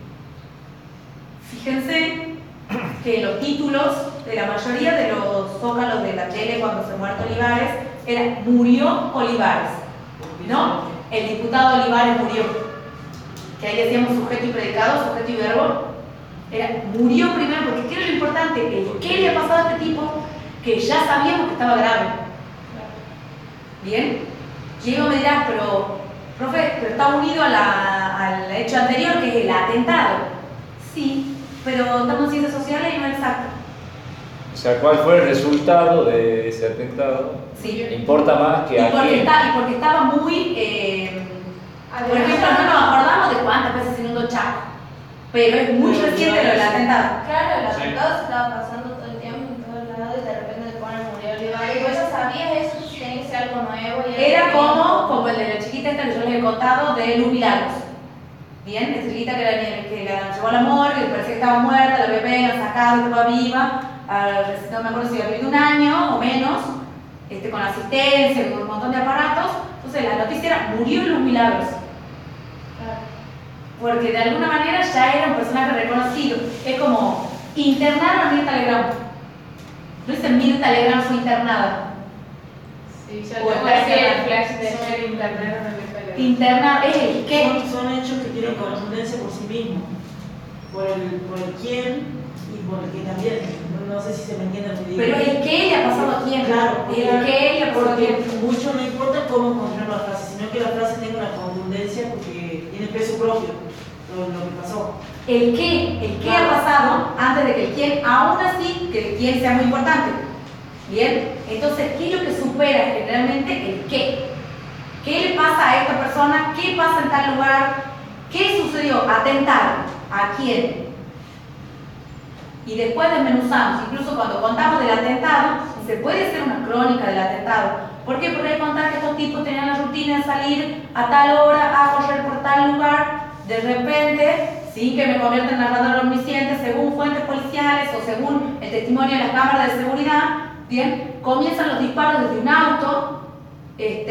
Fíjense que los títulos de la mayoría de los zócalos de la tele cuando se muerto Olivares era murió Olivares, ¿no? El diputado Olivares murió. Que ahí decíamos sujeto y predicado, sujeto y verbo. Era murió primero porque ¿qué era lo importante? El qué le ha pasado a este tipo que ya sabíamos que estaba grave. ¿Bien? Y luego me dirás, pero, profe, pero está unido al hecho anterior que es el atentado. Sí, pero estamos en ciencias sociales y no es exacto. O sea, ¿cuál fue el resultado de ese atentado? Sí. Importa más que Y a quién. porque estaba muy... por ejemplo, no nos acordamos de cuántas veces se inundó Chaco, pero es muy reciente lo del atentado. Claro, el Sí. atentado se estaba pasando todo el tiempo en todos lados y de repente le ponen murió Olivares. Y vos ya sabías eso, tiene que ser algo nuevo. Y Era como el de la chiquita esta que yo les he contado de Luz Milagros. Bien, la chiquita que la llevó a la morgue, que parecía que estaba muerta, la bebé la sacaba, estaba viva, no me acuerdo si había vivido un año o menos, con asistencia, con un montón de aparatos. Entonces la noticia era murió Luz Milagros. Porque de alguna manera ya era un personaje reconocido. Es como internaron a Mirta Legrand. No dicen Mirta Legrand fue internada. Sí, yo O tengo está así el internada. flash de ser internet en el teléfono. Internar es el qué. Son hechos que tienen contundencia por sí mismos. Por el quién y por el qué también. No sé si se me entiende lo que digo. Pero el qué le ha pasado a quién. Claro, El qué le ha pasado a porque quién. mucho no importa cómo construir la frase, sino que la frase tenga una contundencia porque tiene peso propio lo que pasó. El qué ha pasado antes de que el quién, aún así que el quién sea muy importante. Bien, entonces, ¿qué es lo que supera generalmente el qué? ¿Qué le pasa a esta persona? ¿Qué pasa en tal lugar? ¿Qué sucedió? Atentaron. ¿A quién? Y después desmenuzamos, incluso cuando contamos del atentado, se puede hacer una crónica del atentado. ¿Por qué? Porque hay que contar que estos tipos tenían la rutina de salir a tal hora, a correr por tal lugar, de repente, sin que me convierta en narrador omnisciente, según fuentes policiales o según el testimonio de las cámaras de seguridad, bien, comienzan los disparos desde un auto, creo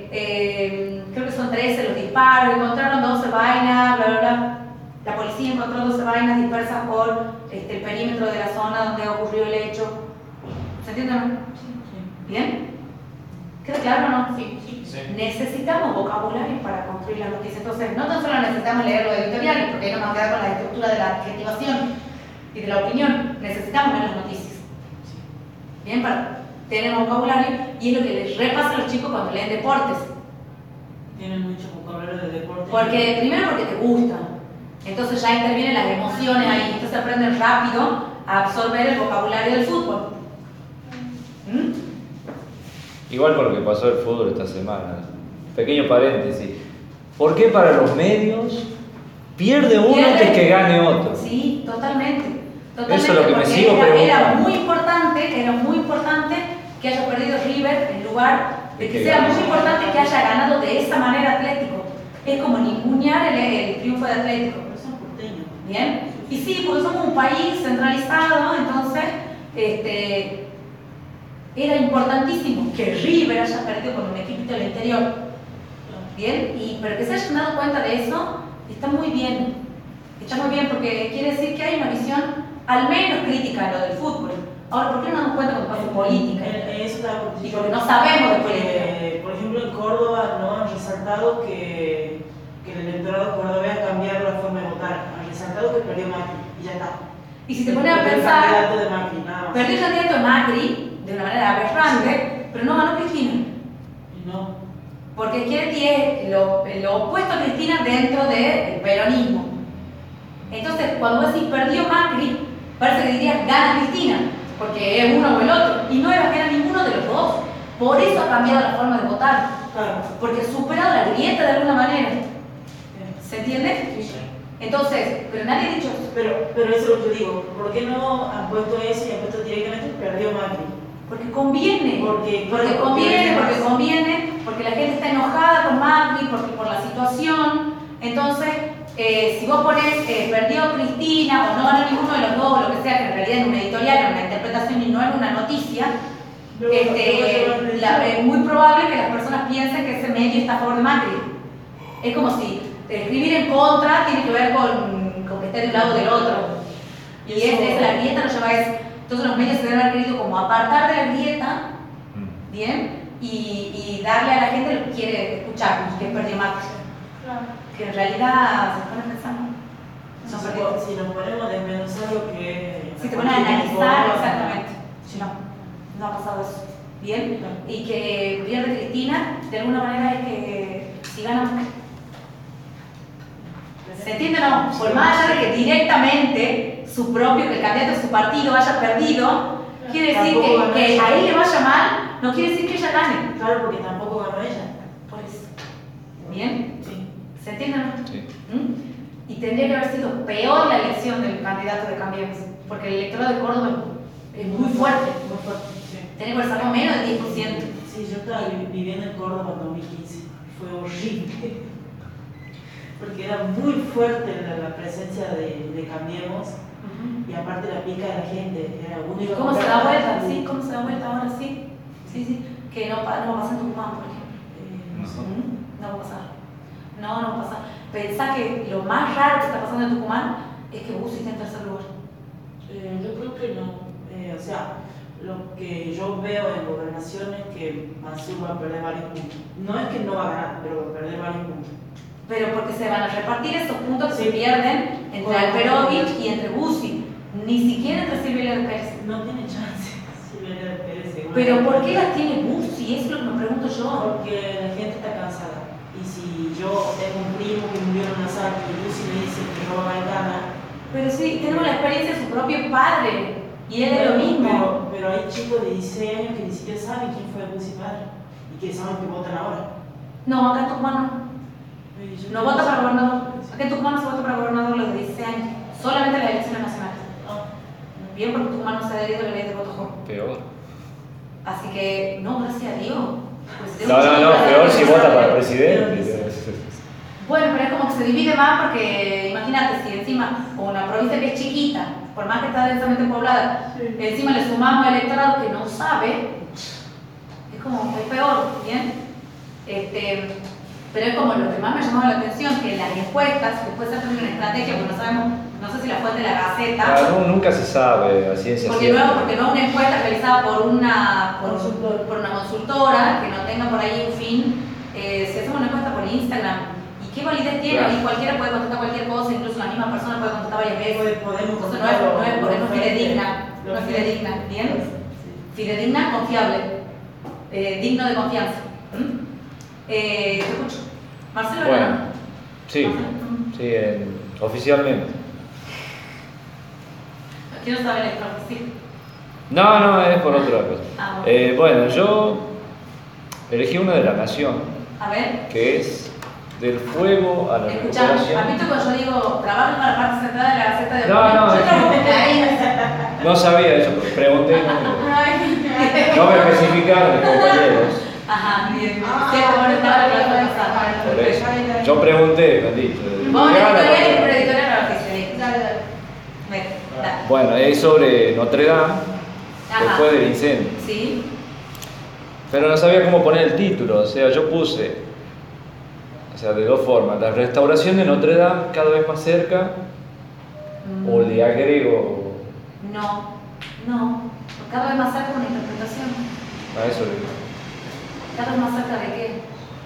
que son 13 los disparos, encontraron 12 vainas, bla, bla, bla. La policía encontró 12 vainas dispersas por el perímetro de la zona donde ocurrió el hecho. ¿Se entiende o no? ¿Bien? ¿Queda claro o no? Sí. Sí. Necesitamos vocabulario para construir las noticias. Entonces, no tan solo necesitamos leer los editoriales, porque ahí nos vamos a quedar con la estructura de la adjetivación y de la opinión. Necesitamos leer las noticias. Bien, tienen vocabulario y es lo que les repasa a los chicos cuando leen deportes. Tienen mucho vocabulario de deporte. Primero porque te gusta, entonces ya intervienen las emociones ahí, entonces aprenden rápido a absorber el vocabulario del fútbol. Igual con lo que pasó el fútbol esta semana. Pequeño paréntesis. ¿Por qué para los medios pierde uno antes que gane otro? Sí, totalmente. Eso es lo que me sigo preguntando. Era muy importante que haya perdido River en lugar de que sea muy importante que haya ganado de esa manera Atlético. Es como ningunear el triunfo de Atlético. Pero son porteños. ¿Bien? Y sí, porque somos un país centralizado, entonces era importantísimo que River haya perdido con un equipo del interior. ¿Bien? Pero que se hayan dado cuenta de eso, está muy bien. Está muy bien porque quiere decir que hay una visión al menos crítica de lo del fútbol. Ahora, ¿por qué no nos damos cuenta cuando pasa política? Eso estaba por Y porque no sabemos de política. Por ejemplo, en Córdoba no han resaltado que el electorado cordobés ha cambiado la forma de votar. Han resaltado que perdió Macri y ya está. Y si te pones a pensar, perdió el candidato de Macri, nada más. perdió el candidato de Macri de una manera aberrante, pero no ganó Cristina. Y no. Porque Schiaretti es lo opuesto a Cristina dentro del peronismo. Entonces, cuando vos decís perdió Macri, parece que dirías gana Cristina, porque es uno o el otro. Y no era que era ninguno de los dos. Por eso ha cambiado la forma de votar. Claro. Porque ha superado la grieta de alguna manera. Sí. ¿Se entiende? Sí. Entonces, pero nadie ha dicho eso. Pero eso es lo que digo. ¿Por qué no han puesto eso y han puesto directamente perdió Macri? Porque conviene. Porque conviene, porque la gente está enojada con Macri, porque por la situación. Entonces, si vos pones perdió Cristina o no ganó ninguno de los dos, o lo que sea, que en realidad es una editorial, es una interpretación y no es una noticia, es muy probable que las personas piensen que ese medio está a favor de Macri. Es como si escribir en contra tiene que ver con que esté de un lado o del otro. Y la grieta nos lleva a eso. Entonces los medios se deben haber querido como apartar de la grieta, ¿bien? Y darle a la gente lo que quiere escuchar, que perdió Macri. Claro. Que en realidad se pone pensando. Si nos ponemos a desmenuzar lo que... Si te pones a analizar, exactamente. No ha pasado eso. ¿Bien? Y que pierde Cristina, de alguna manera es que si gana Macri. ¿Se entiende o no? Por más allá de que directamente que el candidato de su partido haya perdido, quiere decir que a él le vaya mal, no quiere decir que ella gane. Claro, porque tampoco ganó ella. Por eso. ¿Bien? Sí. ¿Se entiende o no? Sí. Y tendría que haber sido peor la elección del candidato de Cambiemos, porque el electorado de Córdoba es muy fuerte. Muy fuerte, sí. Tiene que haber sacado menos del 10%. Sí, yo estaba viviendo en Córdoba en 2015. Fue horrible. Porque era muy fuerte la presencia de Cambiemos. Y aparte la pica de la gente. Era única. ¿Cómo se da vuelta? Sí, ¿cómo se da vuelta ahora? Sí. Que no va a pasar en Tucumán, por ejemplo. No sé. No va a pasar. No va a pasar. Pensá que lo más raro que está pasando en Tucumán es que Bussi está en tercer lugar. Yo creo que no. O sea, lo que yo veo en gobernación es que Mansur va a perder varios puntos. No es que no va a ganar, pero va a perder varios puntos. Pero porque se van a repartir esos puntos que se pierden entre Alperovich y entre Bussi. Ni siquiera entre Silvia de Pérez. No tiene chance Silvia de Pérez. ¿Pero por qué las tiene Bussi? Eso es lo que me pregunto yo. Porque la gente está cansada. Y si yo tengo un primo que murió en un asalto y Bussi me dice que no va a ganar. Pero sí, tenemos la experiencia de su propio padre. Y él es lo mismo. Pero hay chicos de 16 años que ni siquiera saben quién fue Bussi padre. Y que saben que votan ahora. No, acá en Tucumán no. No vota para gobernador. Acá en Tucumán no se vota para gobernador los de 16 años. Solamente las elecciones nacionales. Bien, porque Tucumán no se ha adherido a la ley de voto joven. Peor. Así que, no, gracias a Dios. Pues, No, peor si vota para presidente. Bueno, pero es como que se divide más porque, imagínate, si encima, con una provincia que es chiquita, por más que está densamente poblada, encima le sumamos electorado que no sabe, es como que es peor, ¿bien? Pero es como lo que más me llamó la atención, que en las encuestas, después se hace una estrategia, porque no sabemos, no sé si la fuente de la Gaceta. Claro, nunca se sabe a ciencia cierta. Porque no es una encuesta realizada por una consultora que no tenga por ahí un fin. Se hace una encuesta por Instagram. ¿Y qué validez tiene? Claro. Ahí cualquiera puede contestar cualquier cosa, incluso la misma persona puede contestar varias veces. Podemos Entonces no es fidedigna. No es fidedigna, ¿bien? fidedigna, confiable, digno de confianza. Te escucho. Marcelo. Bueno, ¿no? sí, sí, oficialmente. Quiero saber el extraoficial. No, es por otra cosa. Ah, bueno. Bueno, yo elegí una de la Nación, A ver. que es del fuego a la Escuchame, recuperación. ¿has visto cuando yo digo trabajo en la parte central de la Gaceta de No, Opinión? no, Yo es trabajo ahí. No sabía eso, porque pregunté, no me especificaron mis compañeros. Ajá, bien. Sí, como no estaba la plata pasada. Por eso. Yo pregunté, me han dicho. Vamos a ¿qué gana? editorial y editorial a la oficina. Dale, dale. Dale. Bueno, es sobre Notre Dame, Ajá. después del incendio. Sí. Pero no sabía cómo poner el título, o sea, yo puse, o sea, de dos formas, la restauración de Notre Dame cada vez más cerca, o le agrego No. Cada vez más cerca de una interpretación. a eso, Cada vez más cerca de qué.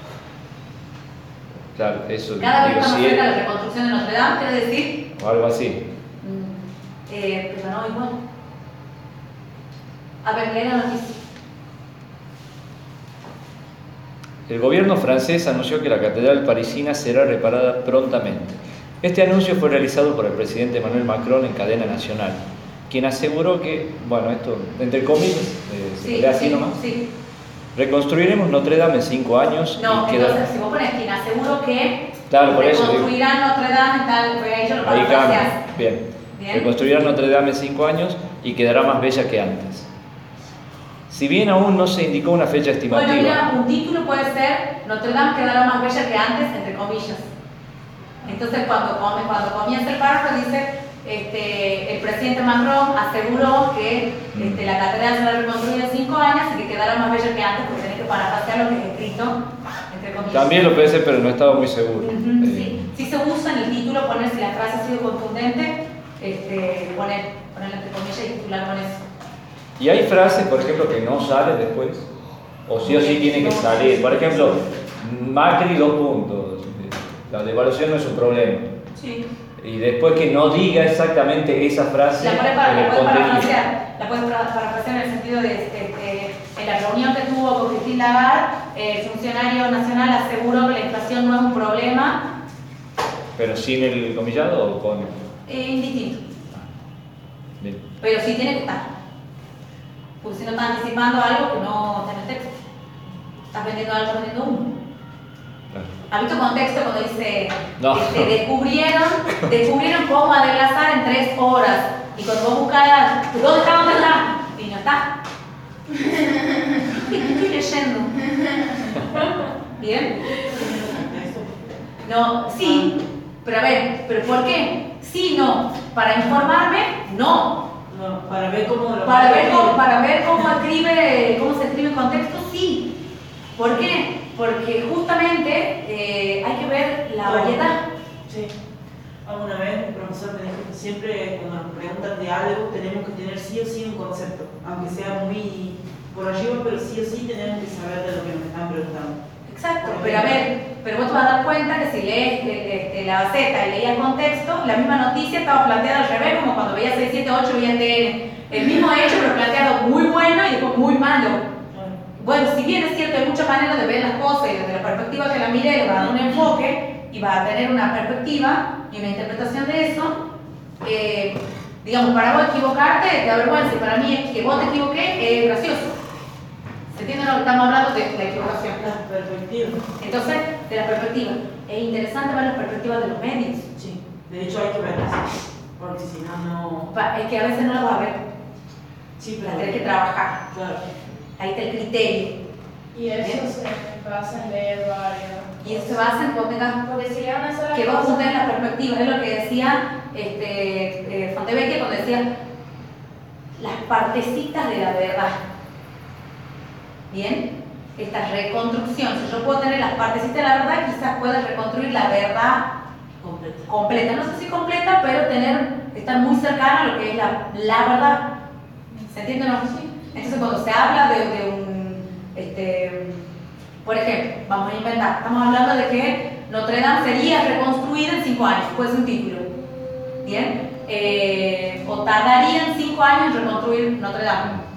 claro, eso Cada vez digo, más sí, cerca de la reconstrucción de Notre Dame, quiere decir. o algo así. Pero no, igual. A ver, lee la noticia. El gobierno francés anunció que la catedral parisina será reparada prontamente. Este anuncio fue realizado por el presidente Emmanuel Macron en cadena nacional, quien aseguró que, bueno, esto entre comillas, se lee así nomás, Sí. reconstruiremos Notre Dame en 5 años. No, y queda... entonces, si vos pones quien aseguro que Claro, por eso digo. reconstruirán Notre Dame, tal, pues ahí yo lo Ahí paso cambia. Bien. Bien. Reconstruirán Notre Dame en 5 años y quedará más bella que antes. Si bien aún no se indicó una fecha estimativa. Bueno, mira, un título puede ser Notre Dame quedará más bella que antes, entre comillas. Entonces, cuando comienza el párrafo dice, el presidente Macron aseguró que la catedral será reconstruida en 5 años y que quedará más bella que antes, porque tenés que parafrasear lo que es escrito, entre comillas. También lo pensé, pero no estaba muy seguro. Sí. Si se usa en el título poner si la frase ha sido contundente, ponerla entre comillas y titular con eso. Y hay frases, por ejemplo, que no salen después, o sí tiene que salir. Por ejemplo, Macri 2 puntos. La devaluación no es un problema. Sí. Y después que no diga exactamente esa frase La puedes en el contenido. parafrasear en el sentido de en la reunión que tuvo con Christine Lagarde, el funcionario nacional aseguró que la inflación no es un problema. ¿Pero sin el comillado o con...? Indistinto. Bien. Pero sí tiene que estar. Porque si no estás anticipando algo que no está en el texto. Estás vendiendo algo, estás vendiendo humo. Claro. ¿Has visto contexto cuando dice No. descubrieron cómo adelgazar en 3 horas? Y cuando vos buscas, ¿dónde está? Y no está. Estoy leyendo. ¿Bien? No, sí, pero a ver, ¿pero por qué? Sí, no. Para informarme, no. No, para ver cómo lo Para ver cómo se escribe en contexto, sí. ¿Por qué? Porque justamente hay que ver la variedad. Sí. Alguna vez mi profesor me dijo que siempre cuando nos preguntan de algo tenemos que tener sí o sí un concepto, aunque sea muy por arriba, pero sí o sí tenemos que saber de lo que nos están preguntando. Exacto, pero a ver, pero vos te vas a dar cuenta que si lees la Gaceta y leías el contexto, la misma noticia estaba planteada al revés, como cuando veías 678 veías TN. El mismo hecho, pero planteado muy bueno y después muy malo. Bueno, si bien es cierto, hay muchas maneras de ver las cosas y desde la perspectiva que la mire le va a dar un enfoque y va a tener una perspectiva y una interpretación de eso, digamos, para vos equivocarte te da vergüenza y para mí que vos te equivoques es gracioso. ¿Se entiende lo que estamos hablando de la equivocación? La perspectiva. Entonces, de la perspectiva. Es interesante ver las perspectivas de los medios. Sí, de hecho hay que verlas, porque si no, Es que a veces no las vas a ver, sí, las pero tenés que trabajar. claro. Ahí está el criterio. Y eso se basa en leer varios. Y eso se basa en que vos tengas Porque si lees una sola que vos cosa, juntes las perspectivas, es lo que decía Fontevecchia cuando decía las partecitas de la verdad. Bien, esta reconstrucción, si yo puedo tener las partecitas de la verdad, quizás pueda reconstruir la verdad completa. No sé si completa, pero estar muy cercana a lo que es la verdad. ¿Se entiende o no? Entonces cuando se habla de un, por ejemplo, vamos a inventar, estamos hablando de que Notre Dame sería reconstruida en 5 años, puede ser un título. Bien, o tardarían 5 años en reconstruir Notre Dame. Sería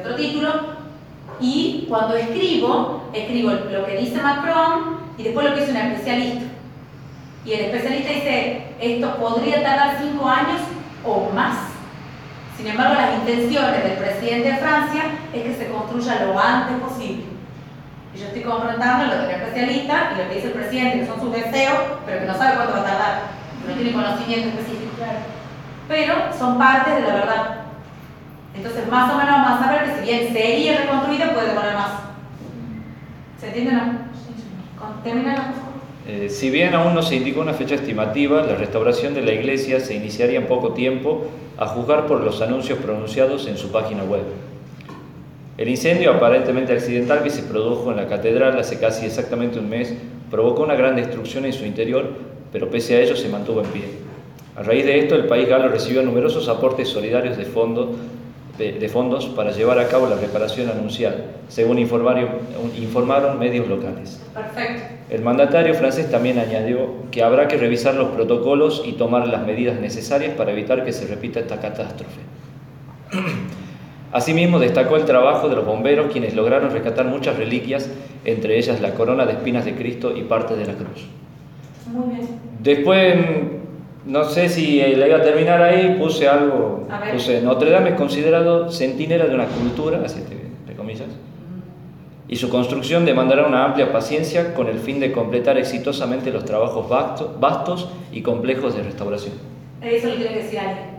otro título, y cuando escribo lo que dice Macron y después lo que dice un especialista. Y el especialista dice, esto podría tardar 5 años o más. Sin embargo, las intenciones del presidente de Francia es que se construya lo antes posible. Y yo estoy confrontando lo del especialista y lo que dice el presidente, que son sus deseos, pero que no sabe cuánto va a tardar, que no tiene conocimiento específico. Pero son partes de la verdad. Entonces, más o menos vamos a ver que si bien sería reconstruida, puede demorar más. ¿Se entiende o no? Termina la cosa. Si bien aún no se indicó una fecha estimativa, la restauración de la iglesia se iniciaría en poco tiempo, a juzgar por los anuncios pronunciados en su página web. El incendio aparentemente accidental que se produjo en la catedral hace casi exactamente un mes provocó una gran destrucción en su interior, pero pese a ello se mantuvo en pie. A raíz de esto, el país galo recibió numerosos aportes solidarios de fondos para llevar a cabo la reparación anunciada, según informaron medios locales. Perfecto. El mandatario francés también añadió que habrá que revisar los protocolos y tomar las medidas necesarias para evitar que se repita esta catástrofe. Asimismo, destacó el trabajo de los bomberos, quienes lograron rescatar muchas reliquias, entre ellas la corona de espinas de Cristo y parte de la cruz. Muy bien. Después, no sé si la iba a terminar ahí, puse algo. Puse, Notre Dame es considerado centinela de una cultura, así entre comillas, y su construcción demandará una amplia paciencia con el fin de completar exitosamente los trabajos vastos y complejos de restauración. Eso lo tiene que decir alguien.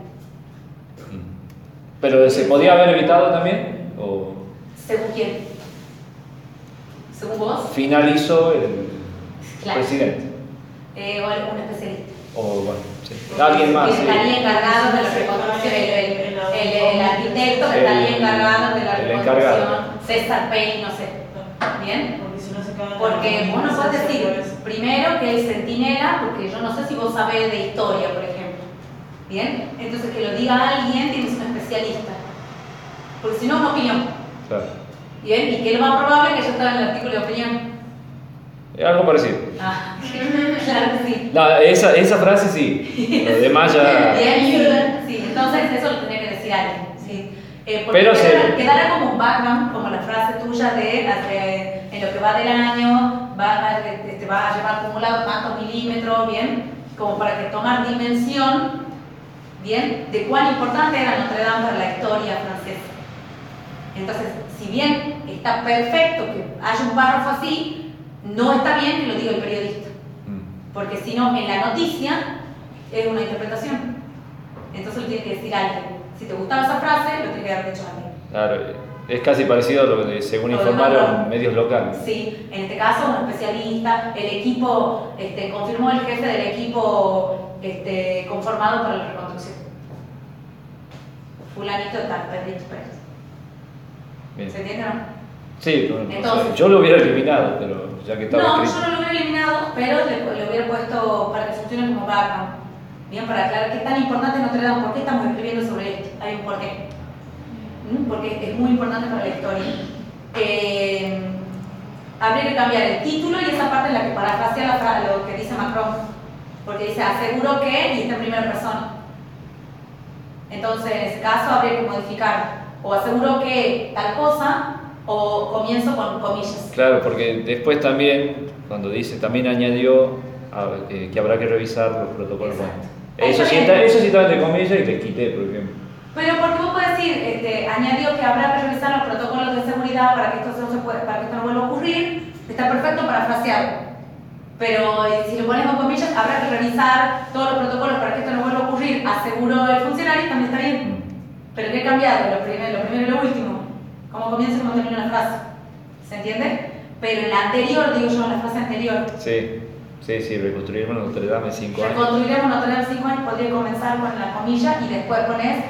¿Pero se podía haber evitado también? ¿O? ¿Según quién? ¿Según vos? Finalizó el presidente. O algún especialista. O bueno, sí. Alguien más. Que estaría encargado de la reconstrucción, el arquitecto que estaría encargado de la reconstrucción, César Payne, no sé. ¿Bien? Porque vos no podés decir, primero que el centinela, porque yo no sé si vos sabés de historia, por ejemplo. ¿Bien? Entonces que lo diga alguien, tienes un especialista. Porque si no, es una opinión. Claro. ¿Bien? Y que es lo más probable que yo estaba en el artículo de opinión. Algo parecido. Claro que sí. No, esa frase sí. Lo demás ya. Bien, sí. Entonces eso lo tenía que decir alguien. Sí. Porque pero quedará como un background, como la frase tuya de en lo que va del año, va a llevar acumulado tantos milímetros, ¿bien? Como para que tomar dimensión, ¿bien? De cuán importante era Notre Dame para la historia francesa. Entonces, si bien está perfecto que haya un párrafo así, no está bien que lo diga el periodista. Porque si no, en la noticia es una interpretación. Entonces lo tiene que decir alguien. Si te gustaba esa frase, lo tiene que haber dicho alguien. Claro, es casi parecido a lo que según informaron medios locales. Sí, en este caso un especialista, el equipo, confirmó el jefe del equipo conformado para la reconstrucción. Fulanito tal, Pedrito Pérez. ¿Se entiende o no? Sí, bueno, entonces, yo lo hubiera eliminado, pero ya que estaba escrito. No, yo no lo hubiera eliminado, pero le hubiera puesto para que funcione como background. Bien, para aclarar qué tan importante es Notre Dame, por qué estamos escribiendo sobre esto. Hay un porqué. Porque es muy importante para la historia. Habría que cambiar el título y esa parte en la que parafrasea lo que dice Macron. Porque dice, aseguro que, y está en primera persona. Entonces, en ese caso habría que modificar, o aseguro que tal cosa, o comienzo con comillas. Claro, porque después también, cuando dice, también añadió que habrá que revisar los protocolos. Eso sí estaba entre comillas y le quité, por ejemplo. Pero porque vos podés decir, añadió que habrá que revisar los protocolos de seguridad para que esto no vuelva a ocurrir, está perfecto parafraseado. Pero si le pones con comillas, habrá que revisar todos los protocolos para que esto no vuelva a ocurrir, aseguró el funcionario, también está bien. Pero ¿qué he cambiado? Lo primero y lo último. ¿Cómo comienza y cómo termina la frase? ¿Se entiende? Pero en la anterior, digo yo, en la frase anterior. Sí, reconstruiremos Notre Dame en 5 años. Reconstruiremos Notre Dame en 5 años, podría comenzar con la comilla y después poner,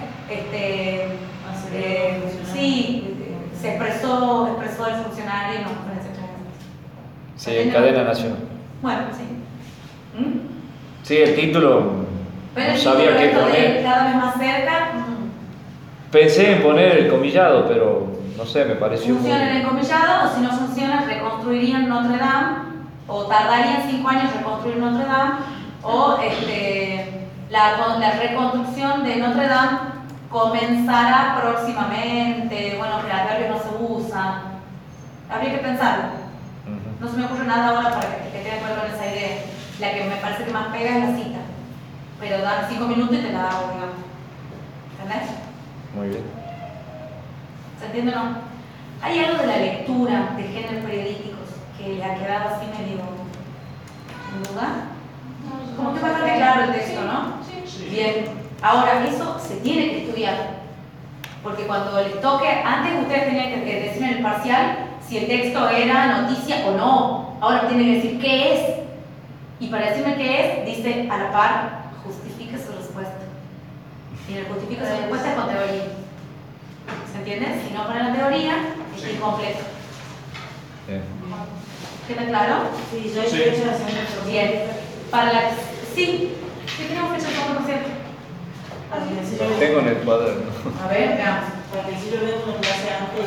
se expresó el funcionario, no, con ese sí, en cadena nacional. Bueno, sí. Sí, el título. Pero no sabía qué poner. Cada vez más cerca. Pensé en poner el comillado, pero no sé, me pareció. Funciona en el comillado, o si no funciona, reconstruirían Notre Dame, o tardarían 5 años reconstruir Notre Dame, o la reconstrucción de Notre Dame comenzará próximamente, bueno, que adverbio no se usa. Habría que pensarlo. No se me ocurre nada ahora para que tenga que ver con esa idea. La que me parece que más pega es la cita. Pero dan 5 minutos y te la hago, digamos. ¿Entendés? Muy bien. ¿Se entiende o no? Hay algo de la lectura de géneros periodísticos que le ha quedado así medio en duda. Como que bastante claro el texto, ¿no? Sí. Bien. Ahora, eso se tiene que estudiar. Porque cuando les toque, antes ustedes tenían que decir en el parcial si el texto era noticia o no. Ahora tienen que decir qué es. Y para decirme qué es, dice a la par, justifique su respuesta. Y el justifique su respuesta es con teoría. ¿Se entiende? Si no ponen la teoría, es incompleto. Bien. ¿Queda claro? Sí, ya hay Sí. fechas en el Bien. Para la... Sí. ¿Sí tenemos fecha de por cierto? Lo tengo en el cuaderno. A ver, veamos. Porque si yo veo una clase antes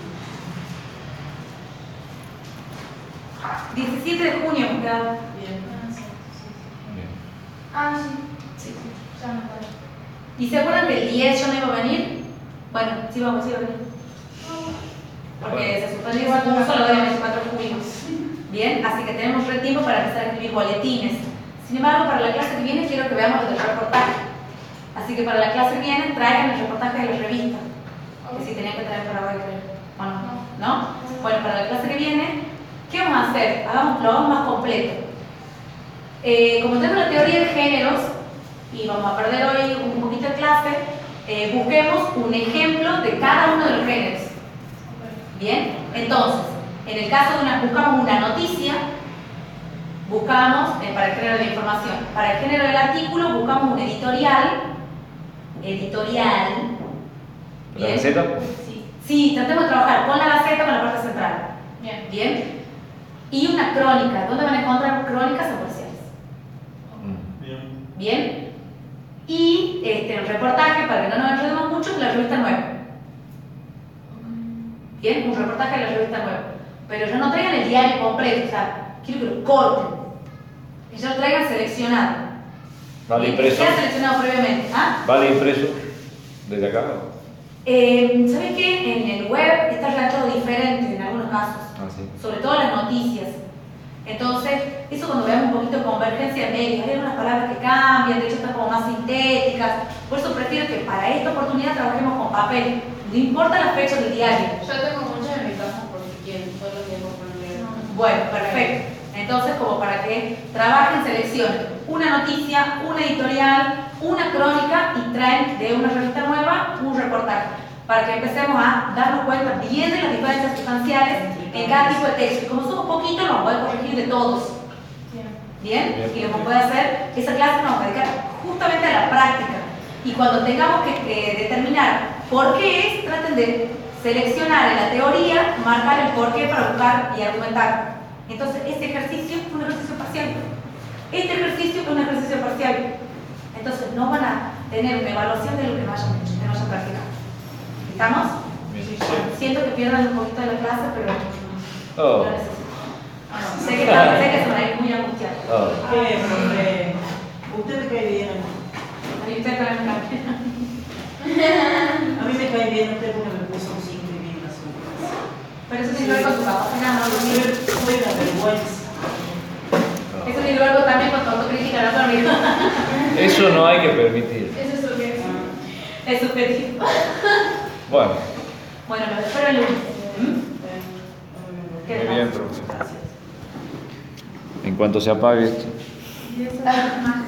y 17 de junio, me queda. bien. Bien. Ah, sí. Sí. Ya me acuerdo. ¿Y se acuerdan que el 10 yo no iba a venir? Bueno, sí iba a venir. Porque se suspendió el curso lo del 24 de junio. Bien, así que tenemos re tiempo para empezar a escribir boletines. Sin embargo, para la clase que viene quiero que veamos lo del reportaje. Así que para la clase que viene traigan el reportaje de la revista. Que sí tenían que traer para hoy, creo. ¿O no? ¿No? Bueno, para la clase que viene, ¿qué vamos a hacer? Lo hagamos más completo. Como tenemos la teoría de géneros, y vamos a perder hoy un poquito de clase, busquemos un ejemplo de cada uno de los géneros. Bien, entonces, en el caso de buscamos una noticia, buscamos para el género de información. Para el género del artículo buscamos un editorial. ¿La Gaceta? Sí. Sí, tratemos de trabajar con la Gaceta, con la parte central. Bien. Bien. Y una crónica. ¿Dónde van a encontrar crónicas o parciales? Bien. Bien. Y el reportaje, para que no nos enredemos mucho, es la revista Nueva. Bien, un reportaje de la revista Nueva. Pero ya no traigan el diario completo, o sea, quiero que lo corten. Que ya lo traigan seleccionado. ¿Vale Que impreso? sea seleccionado previamente. ¿Ah? ¿Vale impreso? ¿Desde acá? ¿Sabes qué? En el web está redactado diferente en algunos casos. Ah, sí. Sobre todo las noticias. Entonces, eso cuando veamos un poquito de convergencia de medios, hay algunas palabras que cambian, de hecho están como más sintéticas. Por eso prefiero que para esta oportunidad trabajemos con papel. No importa las fechas del diario. Yo tengo muchas en mi casa por si quieren, todos los días por leer. Bueno, perfecto. Entonces, como para que trabajen, seleccionen una noticia, una editorial, una crónica y traen de una revista nueva un reportaje. Para que empecemos a darnos cuenta bien de las diferencias sustanciales en cada tipo de texto. Y como somos poquitos, nos vamos a poder corregir de todos. ¿Bien? Y lo que puede hacer, esa clase nos va a dedicar justamente a la práctica. Y cuando tengamos que determinar por qué es, traten de seleccionar en la teoría, marcar el por qué para buscar y argumentar. Entonces, este ejercicio es un ejercicio parcial. Este ejercicio es un ejercicio parcial. Entonces, no van a tener una evaluación de lo que no hayan hecho, que no hayan practicado. ¿Estamos? Sí. Siento que pierdan un poquito de la clase, pero Oh. lo necesito. Sé que se van a ir muy angustiados. Oh. ¿Qué, profe? ¿Usted me cae bien? A mí usted también me cambia. A mí me cae bien usted porque me puso un 5 y bien las otras. Pero eso tiene que ver con tu capacidad, ¿no? Fue una vergüenza. Eso tiene que ver también con tu autocrítica, ¿no? Conmigo. Eso no hay que permitir. Eso es lo que es. Es subjetivo. Bueno, Bueno, lo espero el lunes. ¿Qué muy bien, tal? profe. Gracias. En cuanto se apague esto. Y eso es más